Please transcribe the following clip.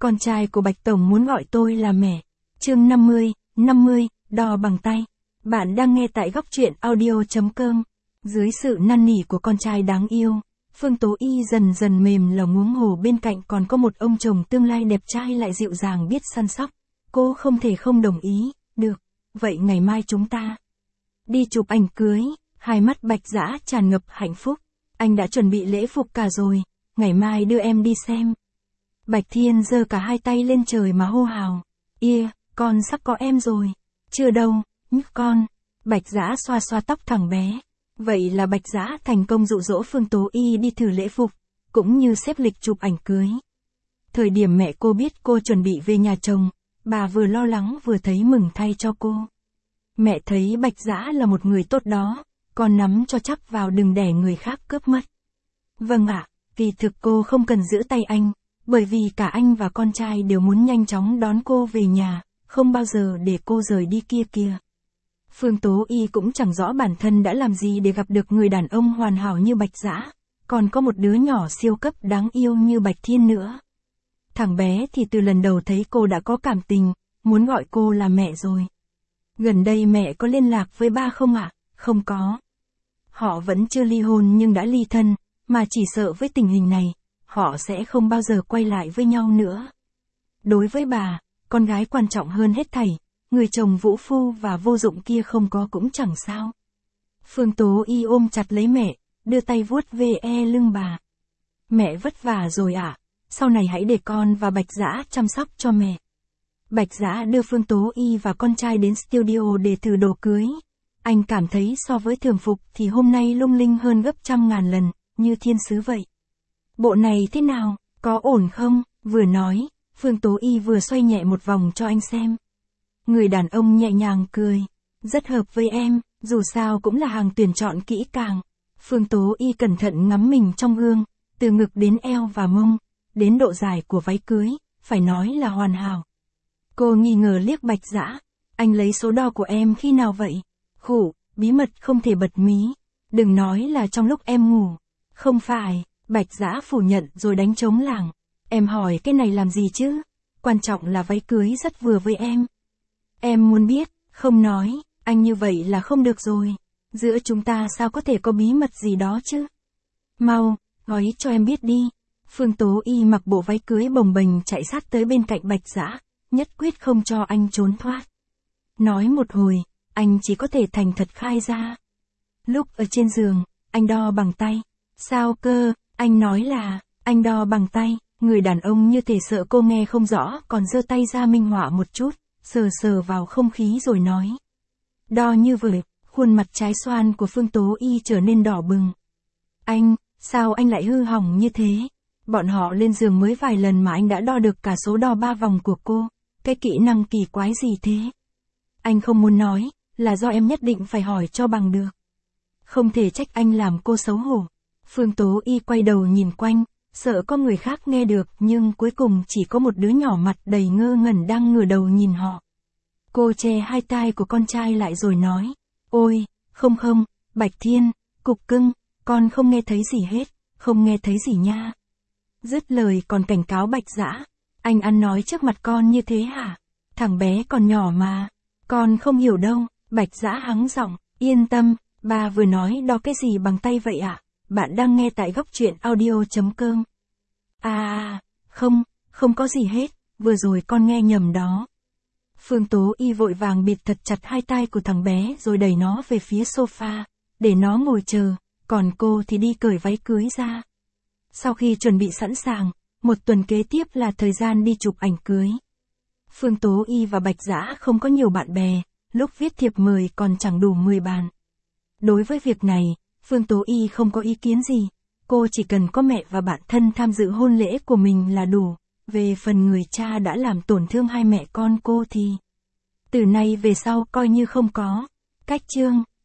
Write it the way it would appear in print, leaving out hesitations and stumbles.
Con trai của Bạch Tổng muốn gọi tôi là mẹ. Chương 50, đo bằng tay. Bạn đang nghe tại góc truyện audio.com. Dưới sự năn nỉ của con trai đáng yêu, Phương Tố Y dần dần mềm lòng, huống hồ bên cạnh còn có một ông chồng tương lai đẹp trai lại dịu dàng biết săn sóc. Cô không thể không đồng ý. Được, vậy ngày mai chúng ta đi chụp ảnh cưới. Hai mắt Bạch Dã tràn ngập hạnh phúc. Anh đã chuẩn bị lễ phục cả rồi, ngày mai đưa em đi xem. Bạch Thiên giơ cả hai tay lên trời mà hô hào. Con sắp có em rồi. Chưa đâu, nhức con. Bạch Dã xoa xoa tóc thằng bé. Vậy là Bạch Dã thành công dụ dỗ Phương Tố Y đi thử lễ phục, cũng như xếp lịch chụp ảnh cưới. Thời điểm mẹ cô biết cô chuẩn bị về nhà chồng, bà vừa lo lắng vừa thấy mừng thay cho cô. Mẹ thấy Bạch Dã là một người tốt đó, con nắm cho chắc vào đừng để người khác cướp mất. Vâng ạ, kỳ thực cô không cần giữ tay anh, bởi vì cả anh và con trai đều muốn nhanh chóng đón cô về nhà, không bao giờ để cô rời đi kia. Phương Tố Y cũng chẳng rõ bản thân đã làm gì để gặp được người đàn ông hoàn hảo như Bạch Dã, còn có một đứa nhỏ siêu cấp đáng yêu như Bạch Thiên nữa. Thằng bé thì từ lần đầu thấy cô đã có cảm tình, muốn gọi cô là mẹ rồi. Gần đây mẹ có liên lạc với ba không ạ? Không có. Họ vẫn chưa ly hôn nhưng đã ly thân, mà chỉ sợ với tình hình này, họ sẽ không bao giờ quay lại với nhau nữa. Đối với bà, con gái quan trọng hơn hết thảy, người chồng vũ phu và vô dụng kia không có cũng chẳng sao. Phương Tố Y ôm chặt lấy mẹ, đưa tay vuốt ve lưng bà. Mẹ vất vả rồi ạ, sau này hãy để con và Bạch Dã chăm sóc cho mẹ. Bạch Dã đưa Phương Tố Y và con trai đến studio để thử đồ cưới. Anh cảm thấy so với thường phục thì hôm nay lung linh hơn gấp trăm ngàn lần, như thiên sứ vậy. Bộ này thế nào, có ổn không? Vừa nói, Phương Tố Y vừa xoay nhẹ một vòng cho anh xem. Người đàn ông nhẹ nhàng cười. Rất hợp với em, dù sao cũng là hàng tuyển chọn kỹ càng. Phương Tố Y cẩn thận ngắm mình trong gương, từ ngực đến eo và mông, đến độ dài của váy cưới, phải nói là hoàn hảo. Cô nghi ngờ liếc Bạch Dã. Anh lấy số đo của em khi nào vậy? Khủ, bí mật không thể bật mí. Đừng nói là trong lúc em ngủ. Không phải, Bạch Dã phủ nhận rồi đánh trống lảng. Em hỏi cái này làm gì chứ? Quan trọng là váy cưới rất vừa với em. Em muốn biết, không nói, anh như vậy là không được rồi. Giữa chúng ta sao có thể có bí mật gì đó chứ? Mau, nói cho em biết đi. Phương Tố Y mặc bộ váy cưới bồng bềnh chạy sát tới bên cạnh Bạch Dã, nhất quyết không cho anh trốn thoát. Nói một hồi, anh chỉ có thể thành thật khai ra. Lúc ở trên giường, anh đo bằng tay. Sao cơ, anh nói là, anh đo bằng tay. Người đàn ông như thể sợ cô nghe không rõ còn giơ tay ra minh họa một chút, sờ vào không khí rồi nói. Đo như vậy, khuôn mặt trái xoan của Phương Tố Y trở nên đỏ bừng. Anh, sao anh lại hư hỏng như thế? Bọn họ lên giường mới vài lần mà anh đã đo được cả số đo 3 vòng của cô. Cái kỹ năng kỳ quái gì thế? Anh không muốn nói, là do em nhất định phải hỏi cho bằng được. Không thể trách anh làm cô xấu hổ. Phương Tố Y quay đầu nhìn quanh, sợ có người khác nghe được nhưng cuối cùng chỉ có một đứa nhỏ mặt đầy ngơ ngẩn đang ngửa đầu nhìn họ. Cô che hai tai của con trai lại rồi nói. Ôi, không, Bạch Thiên, cục cưng, con không nghe thấy gì hết, không nghe thấy gì nha. Dứt lời còn cảnh cáo Bạch Dã. Anh ăn nói trước mặt con như thế hả? Thằng bé còn nhỏ mà. Con không hiểu đâu. Bạch Dã hắng giọng. Yên tâm, ba vừa nói đo cái gì bằng tay vậy ạ? Bạn đang nghe tại góc truyện audio.com. Không có gì hết, vừa rồi con nghe nhầm đó. Phương Tố Y vội vàng bịt thật chặt hai tai của thằng bé rồi đẩy nó về phía sofa, để nó ngồi chờ, còn cô thì đi cởi váy cưới ra. Sau khi chuẩn bị sẵn sàng, một tuần kế tiếp là thời gian đi chụp ảnh cưới. Phương Tố Y và Bạch Dã không có nhiều bạn bè, lúc viết thiệp mời còn chẳng đủ 10 bàn. Đối với việc này, Phương Tố Y không có ý kiến gì, cô chỉ cần có mẹ và bạn thân tham dự hôn lễ của mình là đủ. Về phần người cha đã làm tổn thương hai mẹ con cô thì từ nay về sau coi như không có. Cách chương